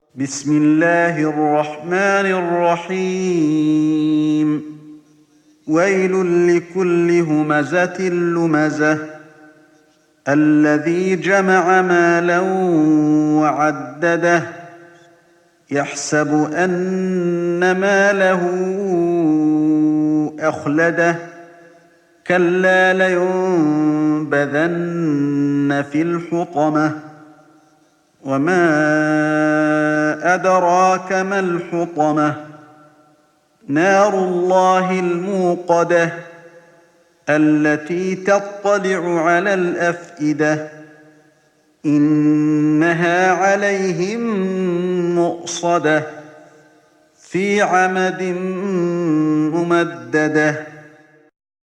بسم الله الرحمن الرحيم ويل لكل همزة لمزة الذي جمع مالا وعدده يحسب أن ماله أخلده كلا لينبذن في الحطمة وما أدراك ما الحطمة نار الله الموقدة التي تطلع على الأفئدة إنها عليهم مؤصدة في عمد ممددة